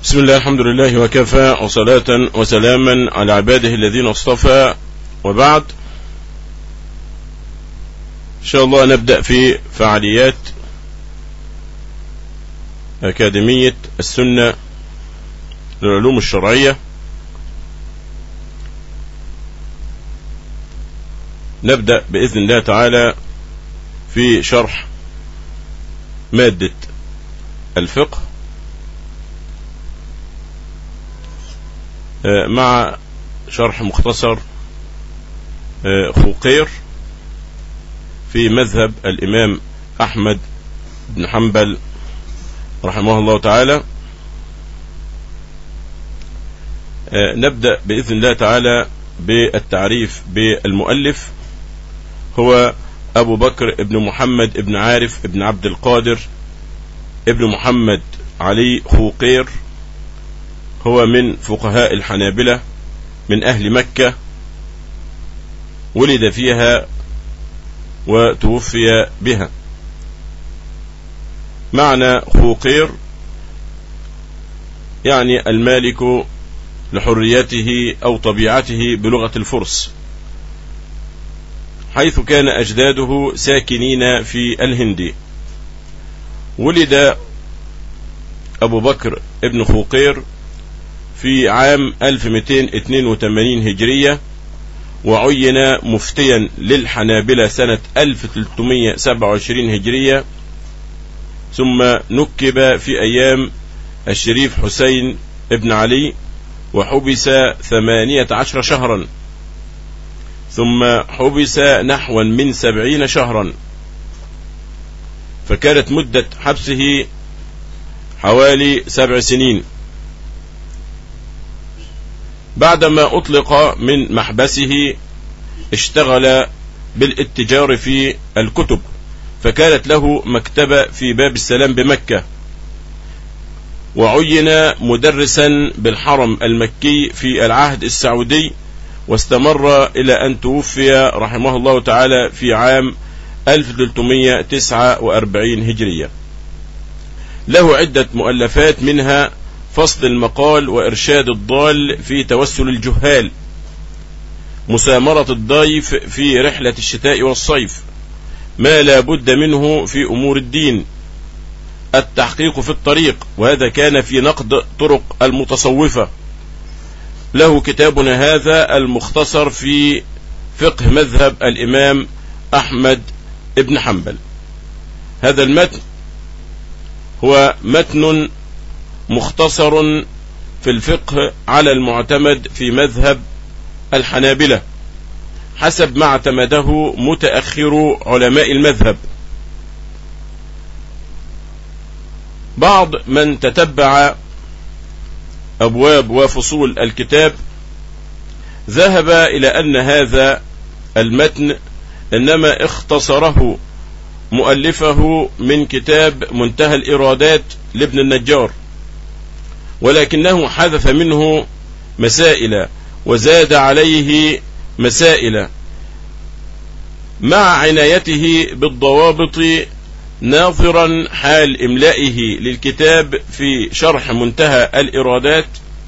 بسم الله، الحمد لله وكفى، وصلاة وسلاما على عباده الذين اصطفى، وبعد. إن شاء الله نبدأ في فعاليات أكاديمية السنة للعلوم الشرعية. نبدأ بإذن الله تعالى في شرح مادة الفقه مع شرح مختصر خوقير في مذهب الإمام أحمد بن حنبل رحمه الله تعالى. نبدأ بإذن الله تعالى بالتعريف بالمؤلف. هو أبو بكر ابن محمد ابن عارف ابن عبد القادر ابن محمد علي خوقير. هو من فقهاء الحنابلة من أهل مكة، ولد فيها وتوفي بها. معنى خوقير يعني المالك لحريته أو طبيعته بلغة الفرس، حيث كان أجداده ساكنين في الهند. ولد أبو بكر ابن خوقير في عام 1282 هجرية، وعين مفتيا للحنابلة سنة 1327 هجرية، ثم نكب في أيام الشريف حسين ابن علي وحبس 18 شهرا، ثم حبس نحوا من 70 شهرا، فكانت مدة حبسه حوالي 7 سنين. بعدما أطلق من محبسه اشتغل بالاتجار في الكتب، فكانت له مكتبة في باب السلام بمكة، وعين مدرسا بالحرم المكي في العهد السعودي، واستمر إلى أن توفي رحمه الله تعالى في عام 1349 هجرية. له عدة مؤلفات، منها فصل المقال وإرشاد الضال في توسل الجهال، مسامرة الضيف في رحلة الشتاء والصيف، ما لا بد منه في أمور الدين، التحقيق في الطريق، وهذا كان في نقد طرق المتصوفة. له كتابنا هذا المختصر في فقه مذهب الإمام أحمد بن حنبل. هذا المتن هو متن مختصر في الفقه على المعتمد في مذهب الحنابلة حسب ما اعتمده متأخر علماء المذهب. بعض من تتبع أبواب وفصول الكتاب ذهب إلى أن هذا المتن إنما اختصره مؤلفه من كتاب منتهى الإرادات لابن النجار، ولكنه حذف منه مسائل وزاد عليه مسائل، مع عنايته بالضوابط، ناظرا حال إملائه للكتاب في شرح منتهى الإرادات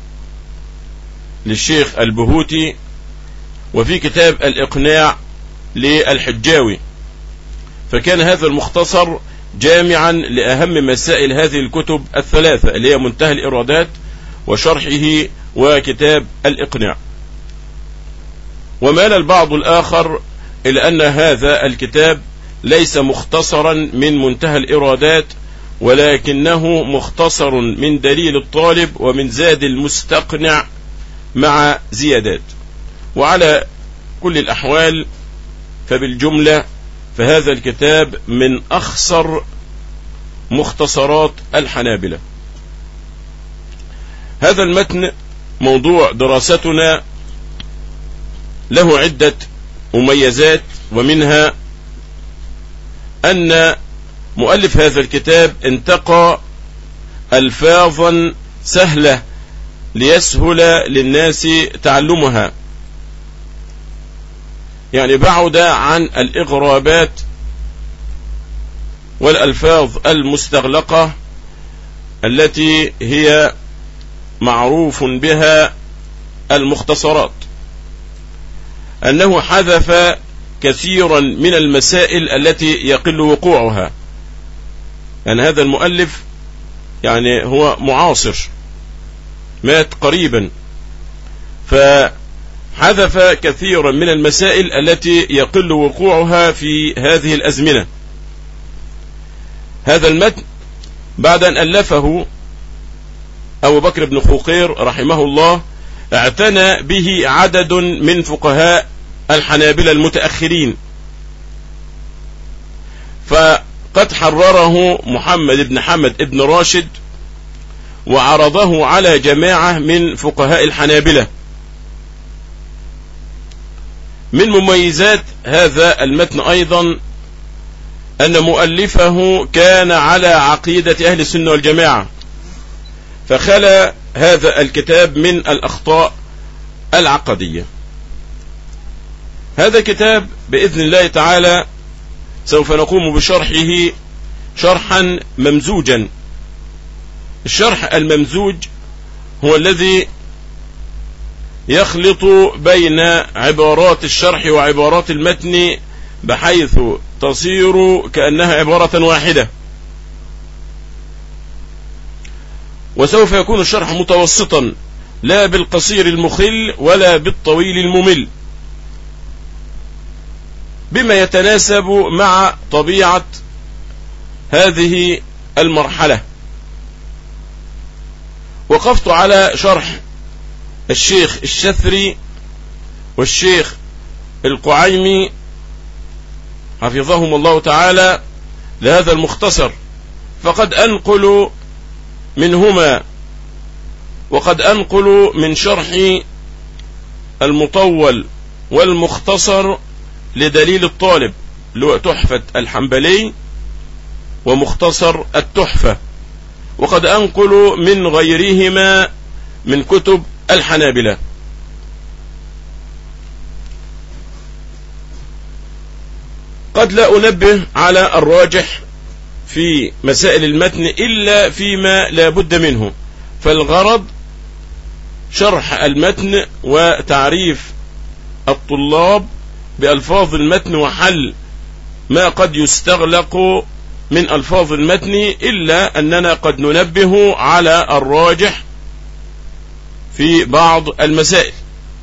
للشيخ البهوتي، وفي كتاب الإقناع للحجاوي. فكان هذا المختصر جامعا لأهم مسائل هذه الكتب الثلاثة، اللي هي منتهى الإرادات وشرحه وكتاب الإقناع. ومال البعض الآخر إلى أن هذا الكتاب ليس مختصرا من منتهى الإرادات، ولكنه مختصر من دليل الطالب ومن زاد المستقنع مع زيادات. وعلى كل الأحوال فبالجملة فهذا الكتاب من أخصر مختصرات الحنابلة. هذا المتن موضوع دراستنا له عدة مميزات، ومنها أن مؤلف هذا الكتاب انتقى ألفاظا سهلة ليسهل للناس تعلمها، يعني بعد عن الإغرابات والألفاظ المستغلقة التي هي معروف بها المختصرات، أنه حذف كثيرا من المسائل التي يقل وقوعها. يعني هذا المؤلف يعني هو معاصر، مات قريبا، فحذف كثيرا من المسائل التي يقل وقوعها في هذه الأزمنة. هذا المتن بعد أن ألفه أبو بكر بن خوقير رحمه الله، اعتنى به عدد من فقهاء الحنابلة المتأخرين، فقد حرره محمد بن حمد بن راشد وعرضه على جماعة من فقهاء الحنابلة. من مميزات هذا المتن أيضا أن مؤلفه كان على عقيدة أهل السنة والجماعة، فخلى هذا الكتاب من الأخطاء العقدية. هذا كتاب بإذن الله تعالى سوف نقوم بشرحه شرحا ممزوجا. الشرح الممزوج هو الذي يخلط بين عبارات الشرح وعبارات المتن بحيث تصير كأنها عبارة واحدة، وسوف يكون الشرح متوسطا، لا بالقصير المخل ولا بالطويل الممل، بما يتناسب مع طبيعة هذه المرحلة. وقفت على شرح الشيخ الشثري والشيخ القعيمي حفظهم الله تعالى لهذا المختصر، فقد أنقل منهما، وقد أنقل من شرح المطول والمختصر لدليل الطالب اللي هو تحفة الحنبلي ومختصر التحفة، وقد أنقل من غيرهما من كتب الحنابلة. قد لا أنبه على الراجح في مسائل المتن إلا فيما لا بد منه، فالغرض شرح المتن وتعريف الطلاب بألفاظ المتن وحل ما قد يستغلق من ألفاظ المتن، إلا أننا قد ننبه على الراجح في بعض المسائل.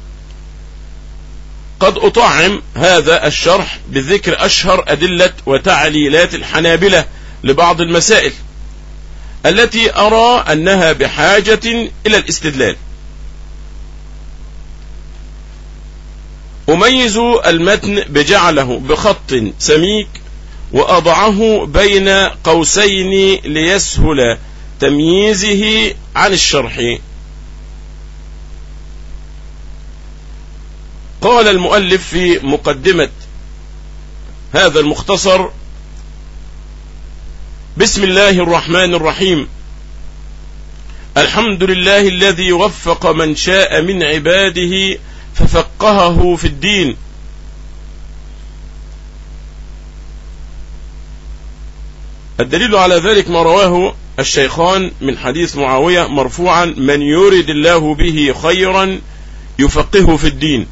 قد أطعم هذا الشرح بذكر أشهر أدلة وتعليلات الحنابلة لبعض المسائل التي أرى أنها بحاجة إلى الاستدلال. أميز المتن بجعله بخط سميك وأضعه بين قوسين ليسهل تمييزه عن الشرح. قال المؤلف في مقدمة هذا المختصر: بسم الله الرحمن الرحيم، الحمد لله الذي وفق من شاء من عباده ففقهه في الدين. الدليل على ذلك ما رواه الشيخان من حديث معاوية مرفوعا: من يرد الله به خيرا يفقهه في الدين.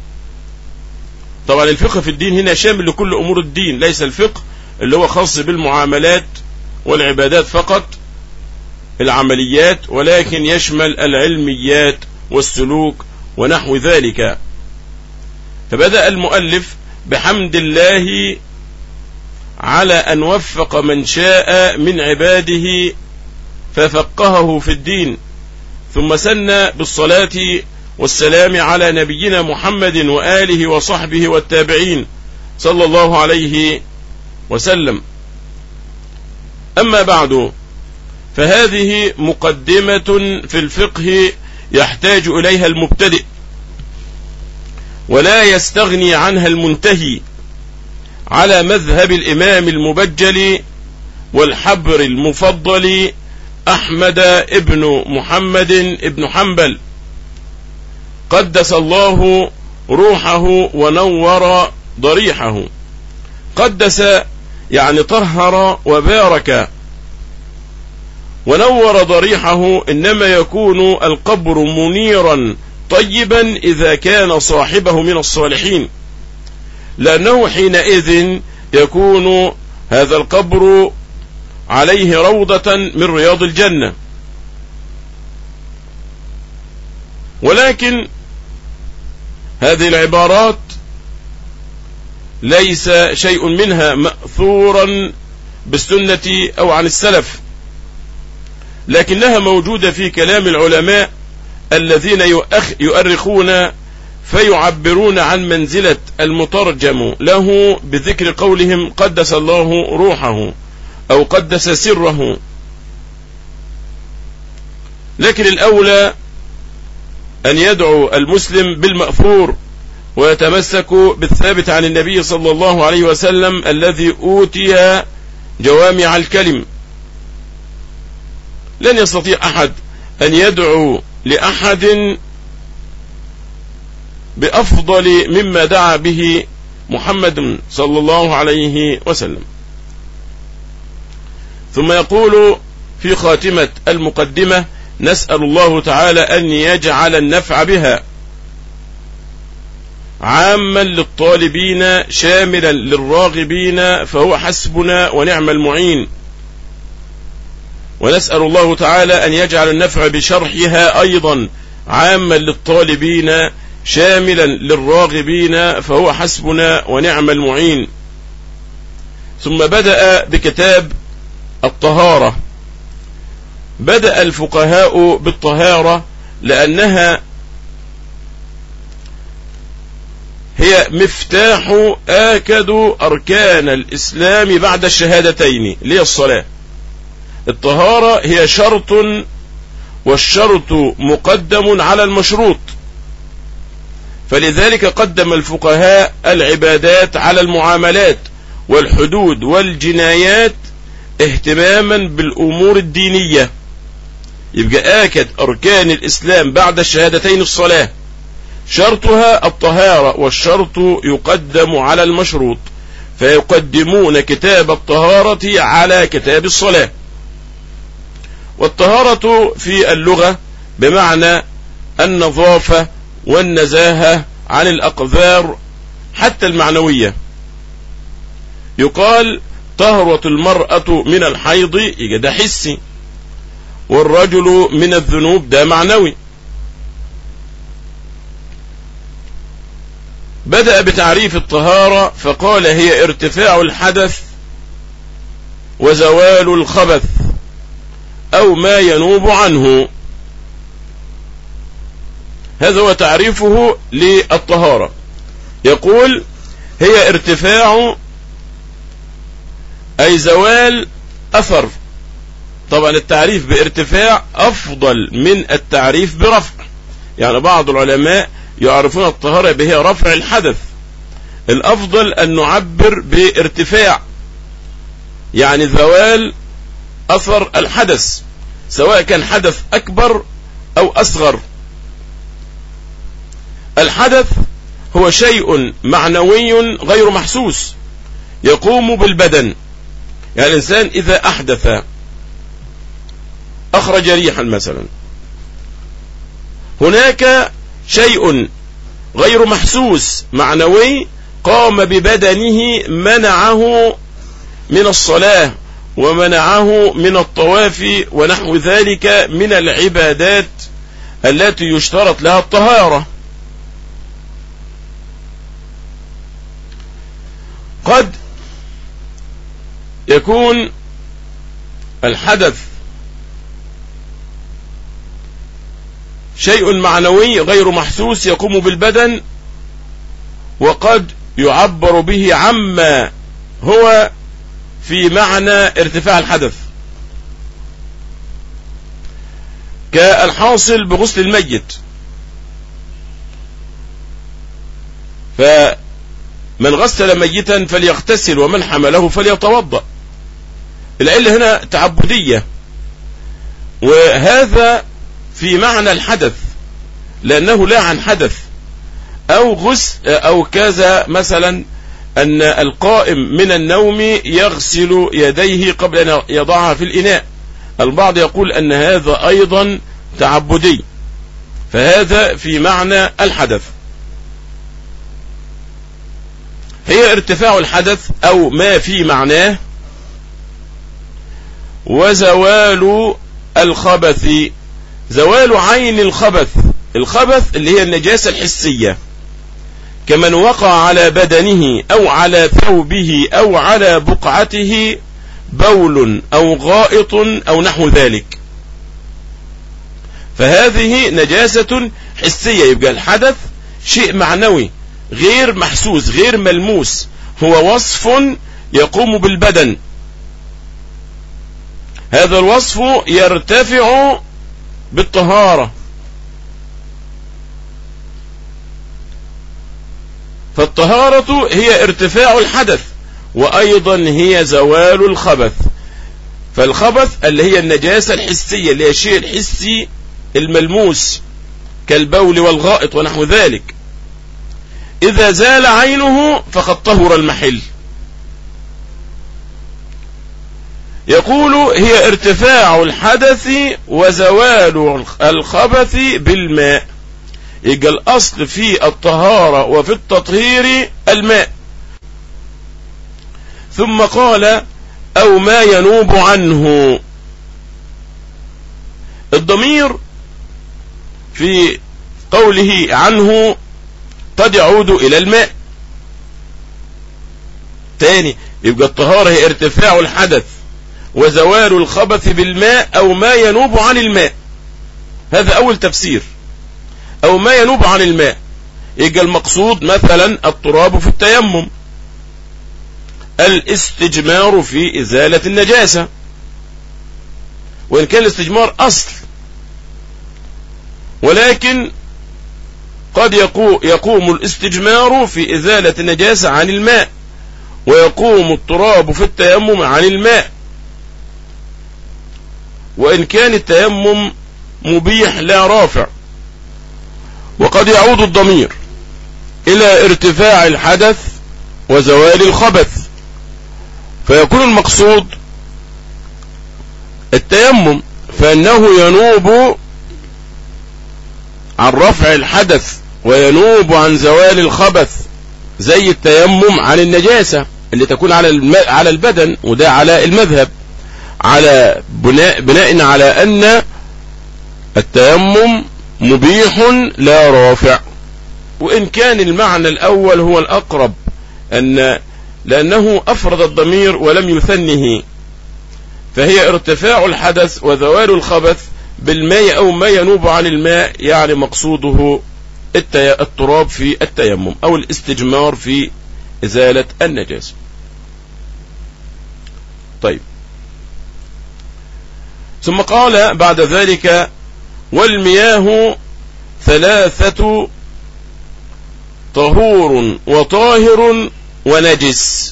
طبعا الفقه في الدين هنا شامل لكل أمور الدين، ليس الفقه اللي هو خاص بالمعاملات والعبادات فقط العمليات، ولكن يشمل العلميات والسلوك ونحو ذلك. فبدأ المؤلف بحمد الله على أن وفق من شاء من عباده ففقهه في الدين، ثم سن بالصلاة والسلام على نبينا محمد وآله وصحبه والتابعين صلى الله عليه وسلم. أما بعد، فهذه مقدمة في الفقه يحتاج إليها المبتدئ ولا يستغني عنها المنتهي، على مذهب الإمام المبجل والحبر المفضل أحمد ابن محمد ابن حنبل قدس الله روحه ونور ضريحه. قدس يعني طهر وبارك، ونور ضريحه إنما يكون القبر منيرا طيبا إذا كان صاحبه من الصالحين، لأنه حينئذ يكون هذا القبر عليه روضة من رياض الجنة. ولكن هذه العبارات ليس شيء منها مأثورا بالسنة أو عن السلف، لكنها موجودة في كلام العلماء الذين يؤرخون فيعبرون عن منزلة المترجم له بذكر قولهم قدس الله روحه أو قدس سره. لكن الأولى أن يدعو المسلم بالمأثور ويتمسك بالثابت عن النبي صلى الله عليه وسلم الذي أوتي جوامع الكلم. لن يستطيع أحد أن يدعو لأحد بأفضل مما دعا به محمد صلى الله عليه وسلم. ثم يقول في خاتمة المقدمة: نسأل الله تعالى أن يجعل النفع بها عاما للطالبين شاملا للراغبين، فهو حسبنا ونعم المعين. ونسأل الله تعالى أن يجعل النفع بشرحها أيضا عاما للطالبين شاملا للراغبين، فهو حسبنا ونعم المعين. ثم بدأ بكتاب الطهارة. بدأ الفقهاء بالطهارة لأنها هي مفتاح آكد أركان الإسلام بعد الشهادتين اللي هي الصلاة. الطهارة هي شرط، والشرط مقدم على المشروط، فلذلك قدم الفقهاء العبادات على المعاملات والحدود والجنايات اهتماما بالأمور الدينية. يبقى آكد أركان الإسلام بعد الشهادتين الصلاة، شرطها الطهارة، والشرط يقدم على المشروط، فيقدمون كتاب الطهارة على كتاب الصلاة. والطهارة في اللغة بمعنى النظافة والنزاهة عن الأقذار حتى المعنوية. يقال طهرة المرأة من الحيض، ده حسي، والرجل من الذنوب، ده معنوي. بدأ بتعريف الطهارة فقال: هي ارتفاع الحدث وزوال الخبث أو ما ينوب عنه. هذا هو تعريفه للطهارة. يقول: هي ارتفاع أي زوال أثر. طبعا التعريف بارتفاع أفضل من التعريف برفع. يعني بعض العلماء يعرفون الطهارة بهي رفع الحدث، الأفضل أن نعبر بارتفاع، يعني زوال أثر الحدث، سواء كان حدث أكبر أو أصغر. الحدث هو شيء معنوي غير محسوس يقوم بالبدن. يعني الإنسان إذا أحدث، أخرج ريحا مثلا، هناك شيء غير محسوس معنوي قام ببدنه، منعه من الصلاة ومنعه من الطواف ونحو ذلك من العبادات التي يشترط لها الطهارة. قد يكون الحدث شيء معنوي غير محسوس يقوم بالبدن، وقد يعبر به عما هو في معنى ارتفاع الحدث، كالحاصل بغسل الميت. فمن غسل ميتا فليغتسل ومن حمله فليتوضأ. العلة هنا تعبدية، وهذا في معنى الحدث، لأنه لا عن حدث أو غسل أو كذا. مثلا أن القائم من النوم يغسل يديه قبل أن يضعها في الإناء، البعض يقول أن هذا أيضا تعبدي، فهذا في معنى الحدث. هي ارتفاع الحدث أو ما في معناه، وزوال الخبث، زوال عين الخبث، الخبث اللي هي النجاسة الحسية، كمن وقع على بدنه أو على ثوبه أو على بقعته بول أو غائط أو نحو ذلك، فهذه نجاسة حسية. يبقى الحدث شيء معنوي غير محسوس غير ملموس، هو وصف يقوم بالبدن، هذا الوصف يرتفع بالطهارة، فالطهارة هي ارتفاع الحدث، وأيضا هي زوال الخبث. فالخبث اللي هي النجاسة الحسية، اللي هي الشيء الحسي الملموس كالبول والغائط ونحو ذلك، إذا زال عينه فقد طهر المحل. يقول هي ارتفاع الحدث وزوال الخبث بالماء. يبقى الأصل في الطهارة وفي التطهير الماء. ثم قال أو ما ينوب عنه. الضمير في قوله عنه قد يعود إلى الماء تاني. يبقى الطهارة هي ارتفاع الحدث وزوال الخبث بالماء أو ما ينوب عن الماء. هذا أول تفسير، أو ما ينوب عن الماء. يبقى المقصود مثلا التراب في التيمم، الاستجمار في إزالة النجاسة، وإن كان الاستجمار أصل، ولكن قد يقوم الاستجمار في إزالة النجاسة عن الماء، ويقوم التراب في التيمم عن الماء، وإن كان التيمم مبيح لا رافع. وقد يعود الضمير إلى ارتفاع الحدث وزوال الخبث، فيكون المقصود التيمم، فإنه ينوب عن رفع الحدث وينوب عن زوال الخبث، زي التيمم عن النجاسة اللي تكون على البدن، وده على المذهب، على بناء على أن التيمم مبيح لا رافع. وإن كان المعنى الأول هو الأقرب، لأنه أفرد الضمير ولم يثنه، فهي ارتفاع الحدث وزوال الخبث بالماء أو ما ينوب عن الماء، يعني مقصوده التراب في التيمم أو الاستجمار في إزالة النجاسة. طيب، ثم قال بعد ذلك والمياه ثلاثة طهور وطاهر ونجس.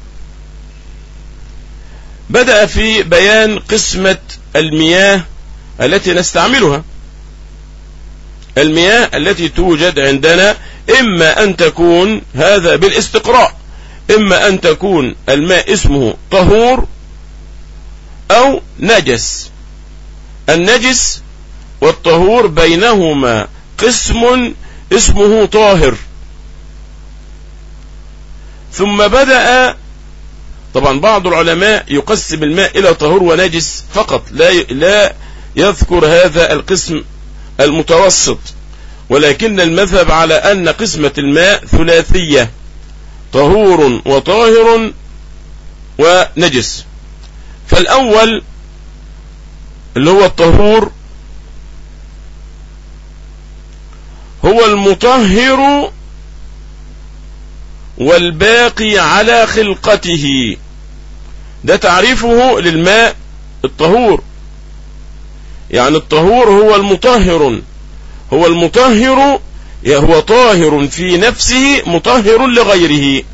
بدأ في بيان قسمة المياه التي نستعملها. المياه التي توجد عندنا إما أن تكون، هذا بالاستقراء، إما أن تكون الماء اسمه طهور أو نجس. النجس والطهور بينهما قسم اسمه طاهر. ثم بدأ، طبعا بعض العلماء يقسم الماء إلى طهور ونجس فقط، لا يذكر هذا القسم المتوسط، ولكن المذهب على أن قسمة الماء ثلاثية، طهور وطاهر ونجس. فالأول اللي هو الطهور هو المطهر والباقي على خلقته. ده تعريفه للماء الطهور، يعني الطهور هو المطهر، هو المطهر، هو طاهر في نفسه مطهر لغيره.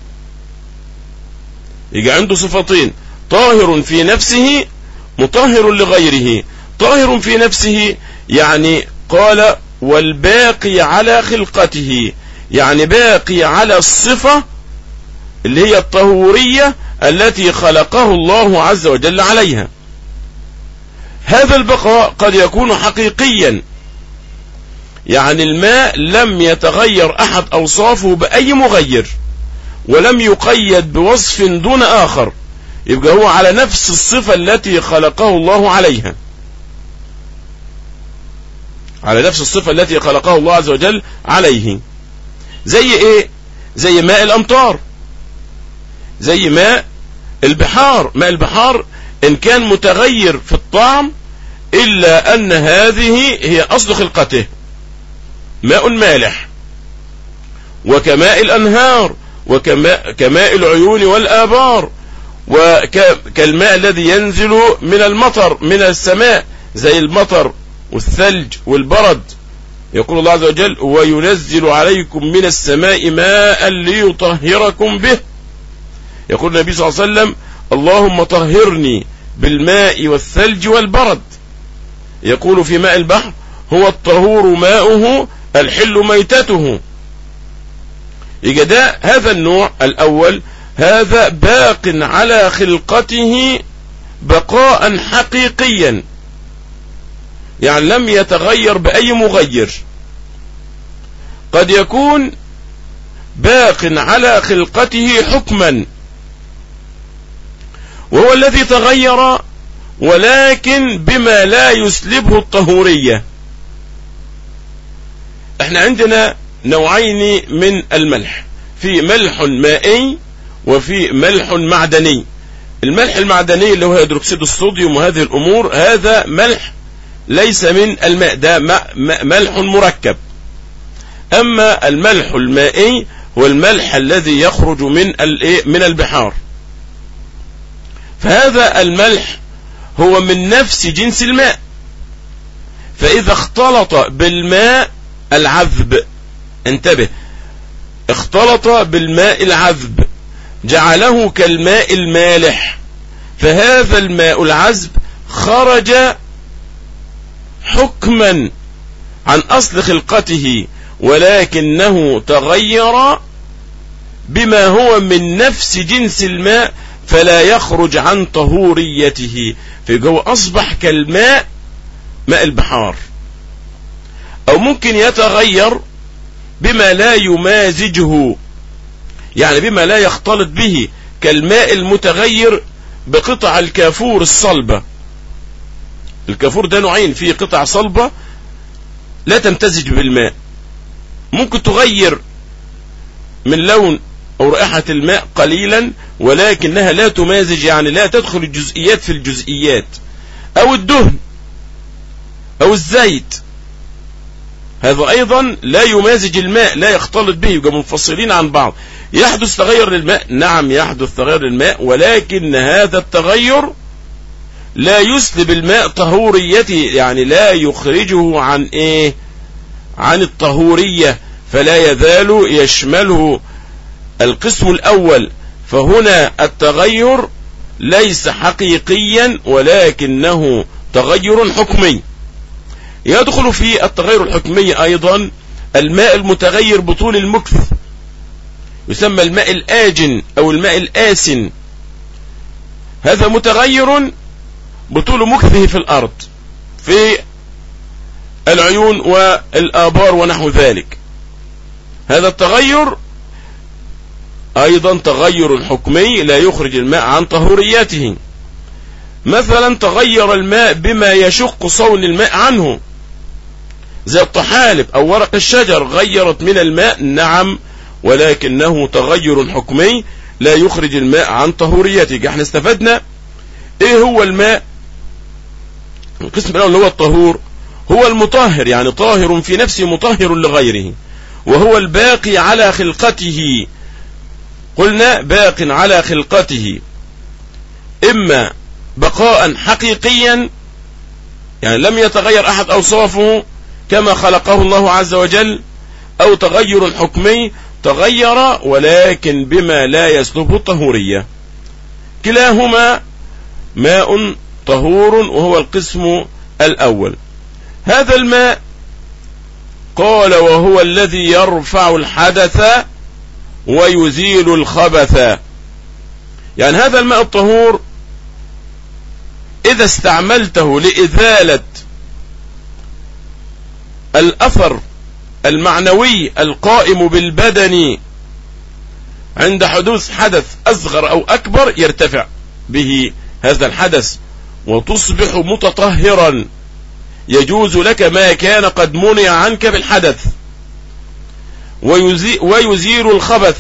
يجي عنده صفتين، طاهر في نفسه مطهر لغيره. طاهر في نفسه يعني قال والباقي على خلقته، يعني باقي على الصفة اللي هي الطهورية التي خلقه الله عز وجل عليها. هذا البقاء قد يكون حقيقيا، يعني الماء لم يتغير أحد أوصافه بأي مغير، ولم يقيد بوصف دون آخر، يبقى هو على نفس الصفة التي خلقه الله عليها، على نفس الصفة التي خلقه الله عز وجل عليه. زي ايه؟ زي ماء الأمطار، زي ماء البحار. ماء البحار إن كان متغير في الطعم إلا أن هذه هي أصل خلقته، ماء مالح. وكماء الأنهار، وكماء العيون والآبار، وكالماء الذي ينزل من المطر من السماء، زي المطر والثلج والبرد. يقول الله عز وجل: وينزل عليكم من السماء ماء ليطهركم به. يقول النبي صلى الله عليه وسلم: اللهم طهرني بالماء والثلج والبرد. يقول في ماء البحر: هو الطهور ماؤه الحل ميتته. يبقى هذا النوع الأول، هذا باق على خلقته بقاء حقيقيا، يعني لم يتغير بأي مغير. قد يكون باق على خلقته حكما، وهو الذي تغير ولكن بما لا يسلبه الطهورية. احنا عندنا نوعين من الملح، في ملح مائي وفي ملح معدني. الملح المعدني اللي هو هيدروكسيد الصوديوم وهذه الأمور، هذا ملح ليس من الماء، ده ملح مركب. أما الملح المائي هو الملح الذي يخرج من البحار، فهذا الملح هو من نفس جنس الماء، فإذا اختلط بالماء العذب، انتبه، اختلط بالماء العذب جعله كالماء المالح، فهذا الماء العذب خرج حكما عن أصل خلقته، ولكنه تغير بما هو من نفس جنس الماء، فلا يخرج عن طهوريته، فهو أصبح كالماء، ماء البحار. أو ممكن يتغير بما لا يمازجه، يعني بما لا يختلط به، كالماء المتغير بقطع الكافور الصلبة. الكافور ده نوعين، فيه قطع صلبة لا تمتزج بالماء، ممكن تغير من لون أو رائحة الماء قليلا، ولكنها لا تمازج، يعني لا تدخل الجزئيات في الجزئيات. أو الدهن أو الزيت، هذا أيضا لا يمازج الماء، لا يختلط به، يبقى منفصلين عن بعض. يحدث تغير للماء، نعم يحدث تغير للماء، ولكن هذا التغير لا يسلب الماء طهوريته، يعني لا يخرجه عن عن الطهورية، فلا يزال يشمله القسم الأول. فهنا التغير ليس حقيقيا، ولكنه تغير حكمي. يدخل في التغير الحكمي أيضا الماء المتغير بطول المكث، يسمى الماء الآجن أو الماء الآسن. هذا متغير بطول مكثه في الأرض، في العيون والآبار ونحو ذلك. هذا التغير أيضا تغير حكمي لا يخرج الماء عن طهوريته. مثلا تغير الماء بما يشق صون الماء عنه، زي الطحالب أو ورق الشجر غيرت من الماء، نعم، ولكنه تغير حكمي لا يخرج الماء عن طهوريته. احنا استفدنا ايه هو الماء. القسم الأول هو الطهور، هو المطهر، يعني طاهر في نفسه مطهر لغيره، وهو الباقي على خلقته. قلنا باق على خلقته، إما بقاء حقيقيا، يعني لم يتغير أحد أوصافه كما خلقه الله عز وجل، أو تغير حكمي تغير ولكن بما لا يسلبه الطهورية. كلاهما ماء طهور، وهو القسم الأول. هذا الماء قال وهو الذي يرفع الحدث ويزيل الخبث. يعني هذا الماء الطهور إذا استعملته لإزالة الأثر المعنوي القائم بالبدن عند حدوث حدث أصغر أو أكبر، يرتفع به هذا الحدث وتصبح متطهرا، يجوز لك ما كان قد منع عنك بالحدث، ويزيل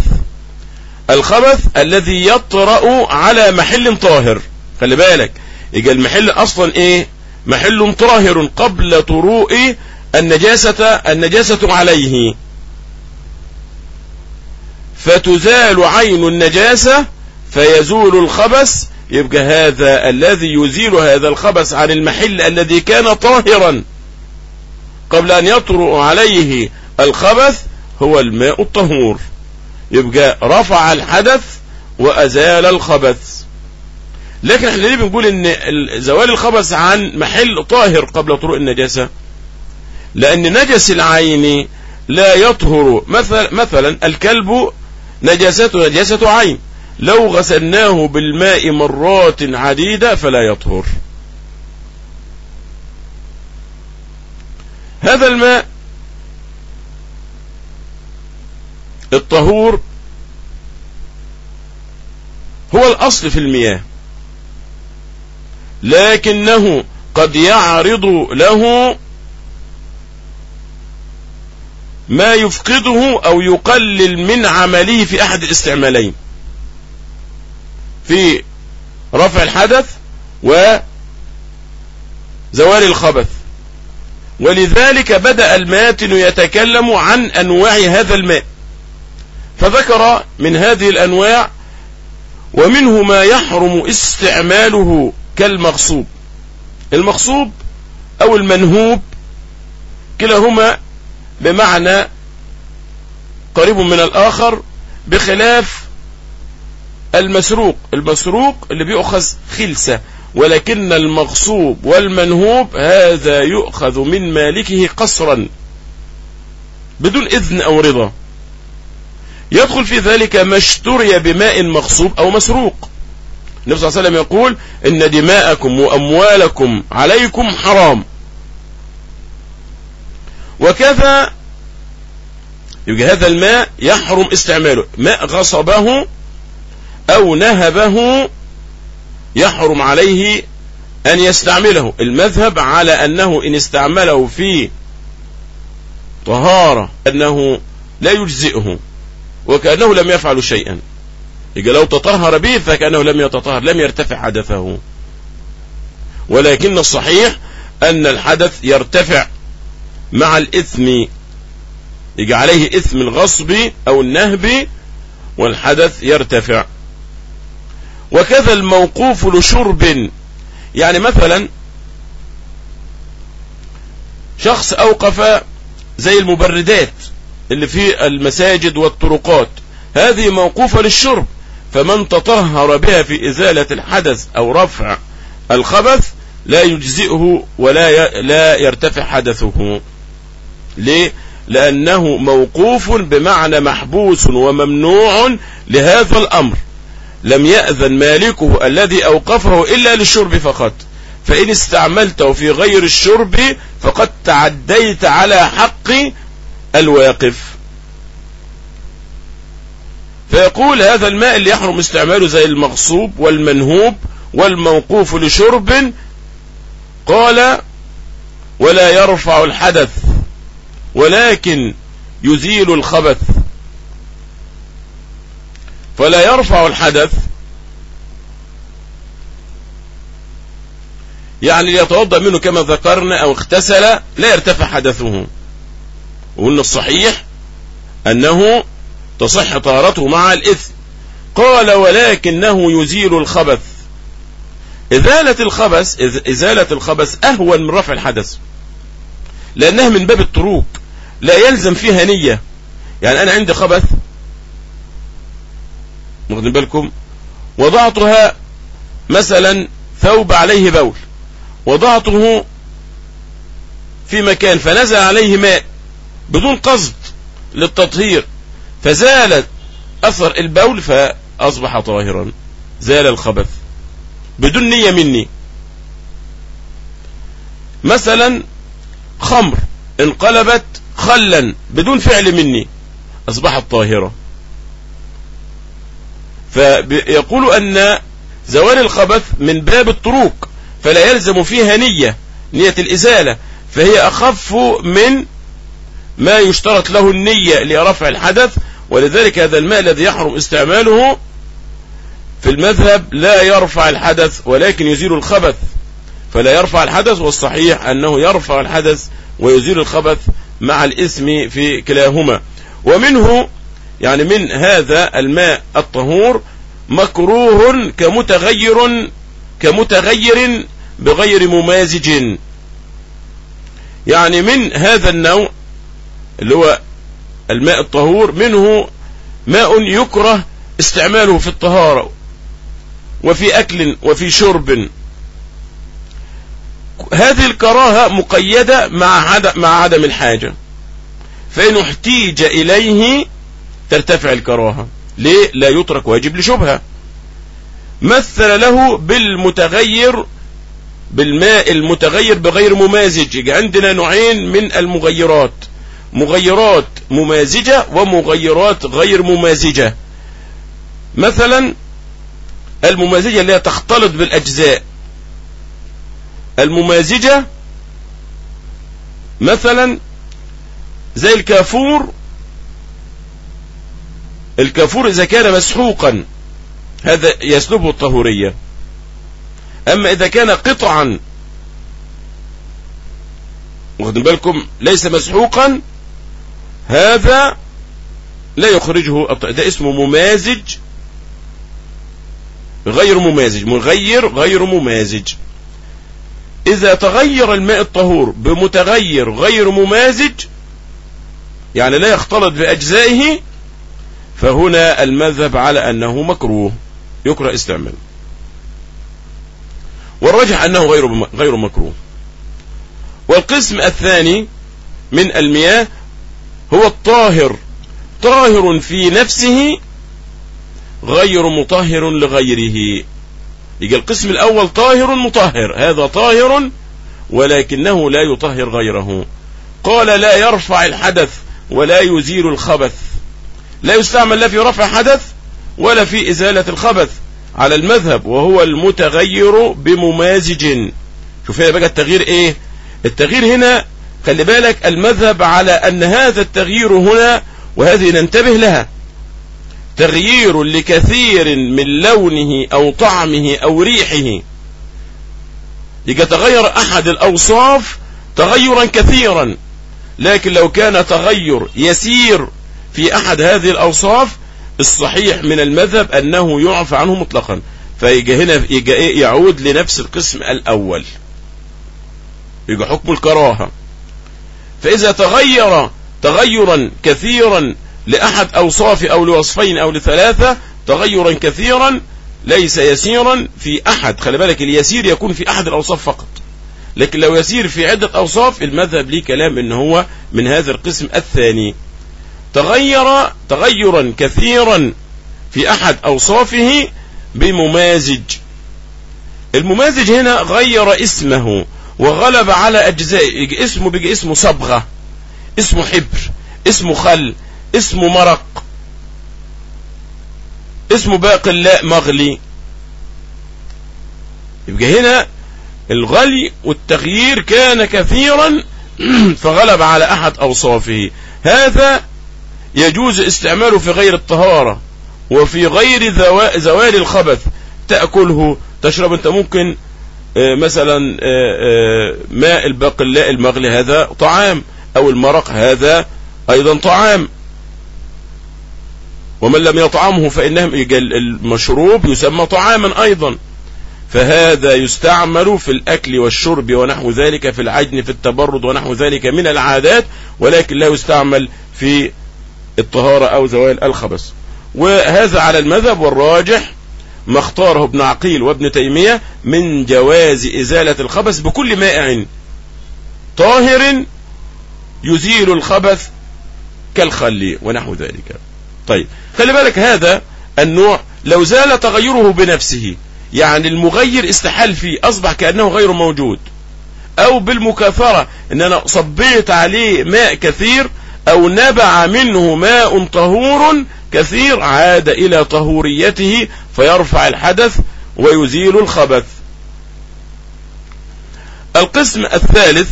الخبث الذي يطرأ على محل طاهر. خلي بالك، يبقى المحل أصلا إيه؟ محل طاهر قبل طروء النجاسة عليه، فتزال عين النجاسة فيزول الخبث. يبقى هذا الذي يزيل هذا الخبث عن المحل الذي كان طاهرا قبل أن يطرؤ عليه الخبث هو الماء الطهور. يبقى رفع الحدث وأزال الخبث. لكن احنا ليه بنقول ان زوال الخبث عن محل طاهر قبل طروء النجاسة؟ لأن نجس العين لا يطهر. مثلا الكلب نجاسة عين، لو غسلناه بالماء مرات عديدة فلا يطهر. هذا الماء الطهور هو الأصل في المياه، لكنه قد يعرض له ما يفقده أو يقلل من عمله في أحد الاستعمالين، في رفع الحدث وزوال الخبث. ولذلك بدأ الماتن يتكلم عن أنواع هذا الماء، فذكر من هذه الأنواع ومنه ما يحرم استعماله كالمغصوب. المغصوب أو المنهوب كلاهما بمعنى قريب من الآخر، بخلاف المسروق اللي بيؤخذ خلسة، ولكن المغصوب والمنهوب هذا يؤخذ من مالكه قصرا بدون إذن أو رضا. يدخل في ذلك ما اشتري بماء مغصوب أو مسروق. النبي صلى الله عليه وسلم يقول إن دماءكم وأموالكم عليكم حرام. وكذا يبقى هذا الماء يحرم استعماله. ماء غصبه أو نهبه يحرم عليه أن يستعمله. المذهب على أنه إن استعمله في طهارة أنه لا يجزئه وكأنه لم يفعل شيئا. يبقى لو تطهر به فكأنه لم يتطهر، لم يرتفع حدثه. ولكن الصحيح أن الحدث يرتفع مع الإثم، يبقى عليه إثم الغصب أو النهب والحدث يرتفع. وكذا الموقوف لشرب، يعني مثلا شخص أوقف زي المبردات اللي في المساجد والطرقات، هذه موقوفة للشرب، فمن تطهر بها في إزالة الحدث أو رفع الخبث لا يجزئه ولا يرتفع حدثه. ليه؟ لأنه موقوف بمعنى محبوس وممنوع لهذا الأمر، لم يأذن مالكه الذي أوقفه إلا للشرب فقط، فإن استعملته في غير الشرب فقد تعديت على حق الواقف. فيقول هذا الماء اللي يحرم استعماله زي المغصوب والمنهوب والموقوف لشرب، قال ولا يرفع الحدث ولكن يزيل الخبث. فلا يرفع الحدث يعني يتوضأ منه كما ذكرنا أو اغتسل لا يرتفع حدثه. وقلنا الصحيح أنه تصح طهارته مع الإثم. قال ولكنه يزيل الخبث. إزالة الخبث أهون من رفع الحدث، لأنها من باب التروك لا يلزم فيها نية. يعني أنا عندي خبث، واخدين بالكم، وضعتها مثلا ثوب عليه بول، وضعته في مكان فنزل عليه ماء بدون قصد للتطهير، فزالت أثر البول فأصبح طاهرا، زال الخبث بدون نية مني. مثلا خمر انقلبت خلا بدون فعل مني أصبحت طاهرة، فيقول أن زوال الخبث من باب الطروق، فلا يلزم فيها نية الإزالة، فهي أخف من ما يشترط له النية لرفع الحدث. ولذلك هذا الماء الذي يحرم استعماله في المذهب لا يرفع الحدث ولكن يزيل الخبث، فلا يرفع الحدث، والصحيح أنه يرفع الحدث ويزيل الخبث مع الإثم في كلاهما. ومنه يعني من هذا الماء الطهور مكروه كمتغير بغير ممازج، يعني من هذا النوع اللي هو الماء الطهور منه ماء يكره استعماله في الطهارة وفي أكل وفي شرب، هذه الكراهة مقيدة مع عدم الحاجة، فإن احتيج إليه ترتفع الكراهة. ليه؟ لا يترك واجب لشبهة. مثل له بالماء المتغير بغير ممازج. يجي عندنا نوعين من المغيرات، مغيرات ممازجة ومغيرات غير ممازجة. مثلا الممازجة اللي هي تختلط بالأجزاء، الممازجة مثلا زي الكافور إذا كان مسحوقا هذا يسلبه الطهورية، أما إذا كان قطعا واخدين بالكم ليس مسحوقا هذا لا يخرجه، ده اسمه ممازج غير ممازج، مغير غير ممازج. إذا تغير الماء الطهور بمتغير غير ممازج يعني لا يختلط بأجزائه، فهنا المذهب على أنه مكروه يكره استعماله، والرجح أنه غير مكروه. والقسم الثاني من المياه هو الطاهر، طاهر في نفسه غير مطهر لغيره. يجي القسم الأول طاهر مطهر، هذا طاهر ولكنه لا يطهر غيره. قال لا يرفع الحدث ولا يزيل الخبث، لا يستعمل لا في رفع حدث ولا في إزالة الخبث على المذهب، وهو المتغير بممازج. شوف هنا بقى التغيير ايه؟ التغيير هنا خلي بالك المذهب على أن هذا التغيير هنا، وهذه ننتبه لها، تغيير لكثير من لونه أو طعمه أو ريحه. يجي تغير أحد الأوصاف تغيرا كثيرا، لكن لو كان تغير يسير في أحد هذه الأوصاف الصحيح من المذهب أنه يعفى عنه مطلقا. فيجي هنا يعود لنفس القسم الأول، يجي حكم الكراهة. فإذا تغير تغيرا كثيرا لأحد أوصاف أو لوصفين أو لثلاثة تغيرا كثيرا ليس يسيرا في أحد، خلي بالك اليسير يكون في أحد الأوصاف فقط، لكن لو يسير في عدة أوصاف المذهب ليه كلام إن هو من هذا القسم الثاني. تغير تغيرا كثيرا في أحد أوصافه بممازج. الممازج هنا غير اسمه وغلب على أجزاء، اسمه بيجي اسمه صبغة، اسمه حبر، اسمه خل، اسمه مرق، اسمه باقلاء مغلي. يبقى هنا الغلي والتغيير كان كثيرا فغلب على أحد أوصافه. هذا يجوز استعماله في غير الطهارة وفي غير زوال الخبث، تأكله تشرب. انت ممكن مثلا ماء الباقلاء المغلي هذا طعام، او المرق هذا ايضا طعام، ومن لم يطعمه فإنه المشروب يسمى طعاما ايضا. فهذا يستعمل في الأكل والشرب ونحو ذلك، في العجن، في التبرد ونحو ذلك من العادات، ولكن لا يستعمل في الطهارة أو زوال الخبث. وهذا على المذهب، والراجح ما اختاره ابن عقيل وابن تيمية من جواز إزالة الخبث بكل مائع طاهر يزيل الخبث كالخل ونحو ذلك. طيب خلي بالك هذا النوع لو زال تغيره بنفسه، يعني المغير استحال فيه أصبح كأنه غير موجود، أو بالمكاثرة، إن أنا صبيت عليه ماء كثير أو نبع منه ماء طهور كثير عاد إلى طهوريته فيرفع الحدث ويزيل الخبث. القسم الثالث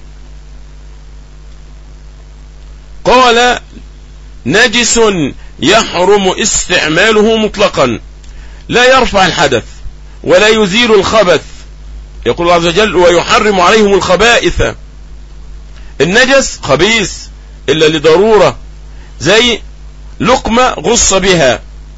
قال نجس يحرم استعماله مطلقا، لا يرفع الحدث ولا يزيل الخبث. يقول الله عز وجل ويحرم عليهم الخبائث. النجس خبيث إلا لضرورة، زي لقمة غص بها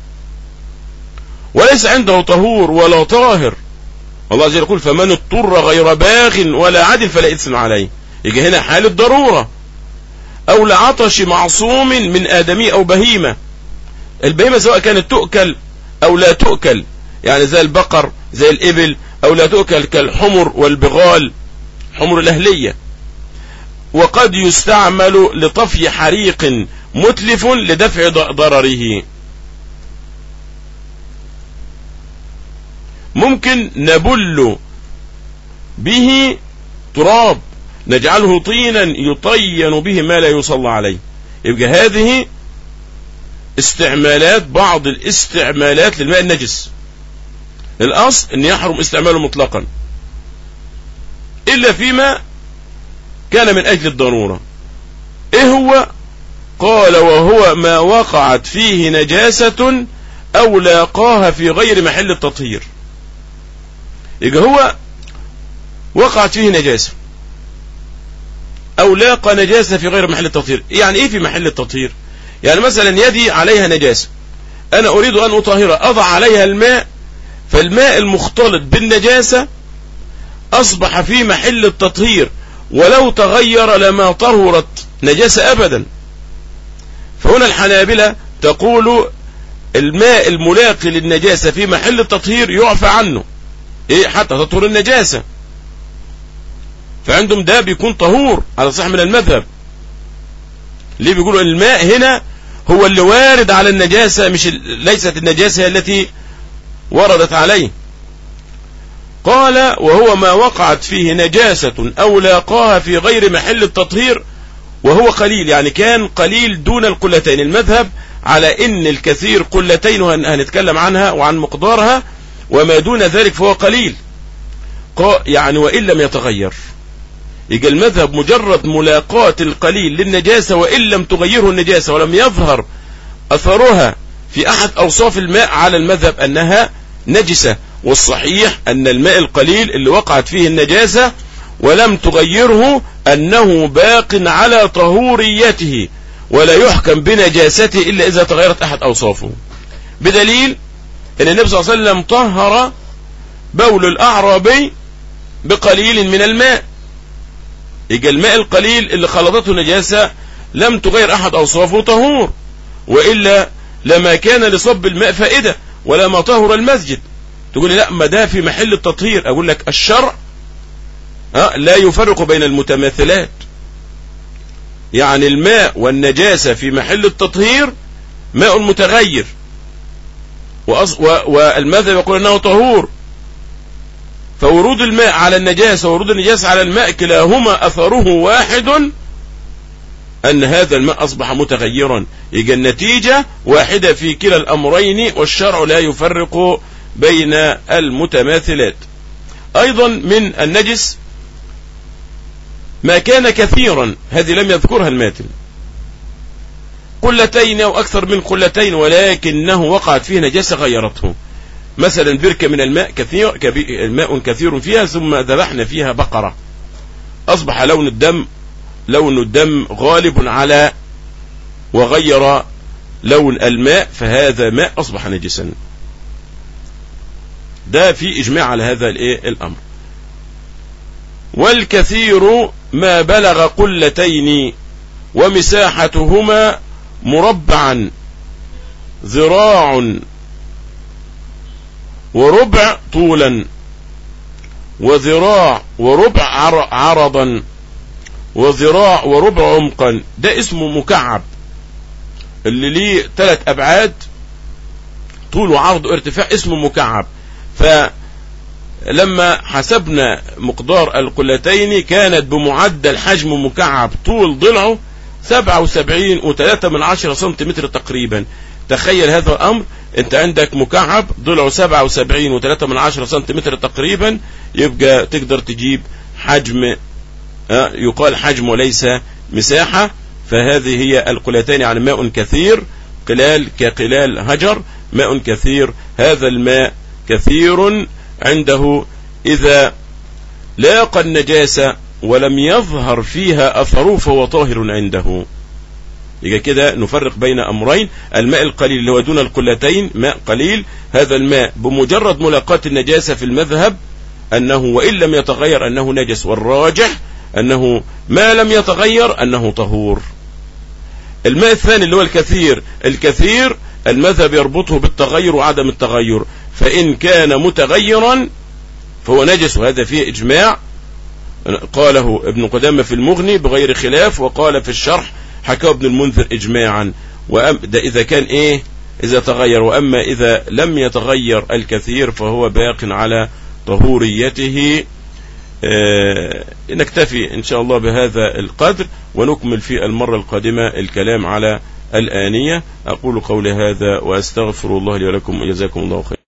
وليس عنده طهور ولا طاهر. الله عز وجل يقول فمن اضطر غير باغ ولا عدل فلا إثم عليه. يجي هنا حال الضرورة. أو لعطش معصوم من آدمي أو بهيمة. البهيمة سواء كانت تؤكل أو لا تؤكل، يعني زي البقر زي الإبل، أو لا تؤكل كالحمر والبغال، حمر الأهلية. وقد يستعمل لطفي حريق متلف لدفع ضرره. ممكن نبل به تراب، نجعله طينا يطين به ما لا يصلى عليه. يبقى هذه استعمالات، بعض الاستعمالات للماء النجس. الأصل أن يحرم استعماله مطلقا إلا فيما كان من أجل الضرورة. إيه هو؟ قال وهو ما وقعت فيه نجاسة أو لاقاها في غير محل التطهير. يبقى هو وقعت فيه نجاسة أو لاقى نجاسة في غير محل التطهير. يعني إيه في محل التطهير؟ يعني مثلا يدي عليها نجاسة، أنا أريد أن أطهرها، أضع عليها الماء، فالماء المختلط بالنجاسة أصبح في محل التطهير، ولو تغير لما طهرت نجاسة أبدا. فهنا الحنابلة تقول الماء الملاقي للنجاسة في محل التطهير يعفى عنه، إيه؟ حتى تطهر النجاسة. فعندهم ده بيكون طهور على صح من المذهب. ليه بيقولوا الماء هنا هو اللي وارد على النجاسة، مش ليست النجاسة التي وردت عليه. قال وهو ما وقعت فيه نجاسة أو لاقاها في غير محل التطهير وهو قليل، يعني كان قليل دون القلتين. المذهب على إن الكثير قلتين، وهنتكلم عنها وعن مقدارها، وما دون ذلك فهو قليل. يعني وإن لم يتغير. يجي المذهب مجرد ملاقاة القليل للنجاسة وإن لم تغيره النجاسة ولم يظهر أثرها في أحد أوصاف الماء، على المذهب أنها نجسة. والصحيح أن الماء القليل اللي وقعت فيه النجاسة ولم تغيره أنه باق على طهوريته، ولا يحكم بنجاسته إلا إذا تغيرت أحد أوصافه. بدليل أن النبي صلى الله عليه وسلم طهر بول الأعرابي بقليل من الماء. يجي الماء القليل اللي خلطته نجاسة لم تغير أحد أوصافه طهور، وإلا لما كان لصب الماء فائدة ولا ما طهر المسجد. تقول لي لا، ما ده في محل التطهير. أقول لك الشرع لا يفرق بين المتماثلات. يعني الماء والنجاسة في محل التطهير ماء متغير، والمذهب يقول أنه طهور. فورود الماء على النجاسة وورود النجاسة على الماء كلاهما أثره واحد، أن هذا الماء أصبح متغيرا. يجي النتيجة واحدة في كلا الأمرين، والشرع لا يفرق بين المتماثلات. أيضا من النجس ما كان كثيرا، هذه لم يذكرها الماتن، قلتين أو أكثر من قلتين، ولكنه وقعت فيه نجاسة غيرته. مثلا بركة من الماء الماء كثير فيها، ثم ذبحنا فيها بقرة، أصبح لون الدم غالب على وغير لون الماء، فهذا ماء أصبح نجسا. ده في إجماع على هذا الأمر. والكثير ما بلغ قلتين ومساحتهما مربعا ذراع وربع طولا، وذراع وربع عرضا، وذراع وربع عمقا. ده اسمه مكعب، اللي ليه 3 أبعاد، طول وعرض وارتفاع، اسمه مكعب. لما حسبنا مقدار القلتين كانت بمعدل حجم مكعب طول ضلعه 77.3 سنتيمتر تقريبا. تخيل هذا الأمر، انت عندك مكعب ضلعه 77.3 سنتيمتر تقريبا، يبقى تقدر تجيب حجم يقال حجم وليس مساحة. فهذه هي القلتين، يعني ماء كثير، قلال كقلال هجر، ماء كثير. هذا الماء كثير عنده إذا لاقى النجاسة ولم يظهر فيها أثره فهو طاهر عنده. يبقى كده نفرق بين أمرين: الماء القليل اللي هو دون القلتين ماء قليل، هذا الماء بمجرد ملاقاة النجاسة في المذهب أنه وإن لم يتغير أنه نجس، والراجح أنه ما لم يتغير أنه طهور. الماء الثاني اللي هو الكثير المذهب يربطه بالتغير وعدم التغير، فإن كان متغيرا فهو نجس، وهذا فيه إجماع قاله ابن قدامة في المغني بغير خلاف، وقال في الشرح حكى ابن المنذر إجماعا. ده إذا كان إذا تغير، وأما إذا لم يتغير الكثير فهو باق على طهوريته. نكتفي إن شاء الله بهذا القدر، ونكمل في المرة القادمة الكلام على الآنية. أقول قولي هذا وأستغفر الله لي ولكم، وجزاكم الله خير.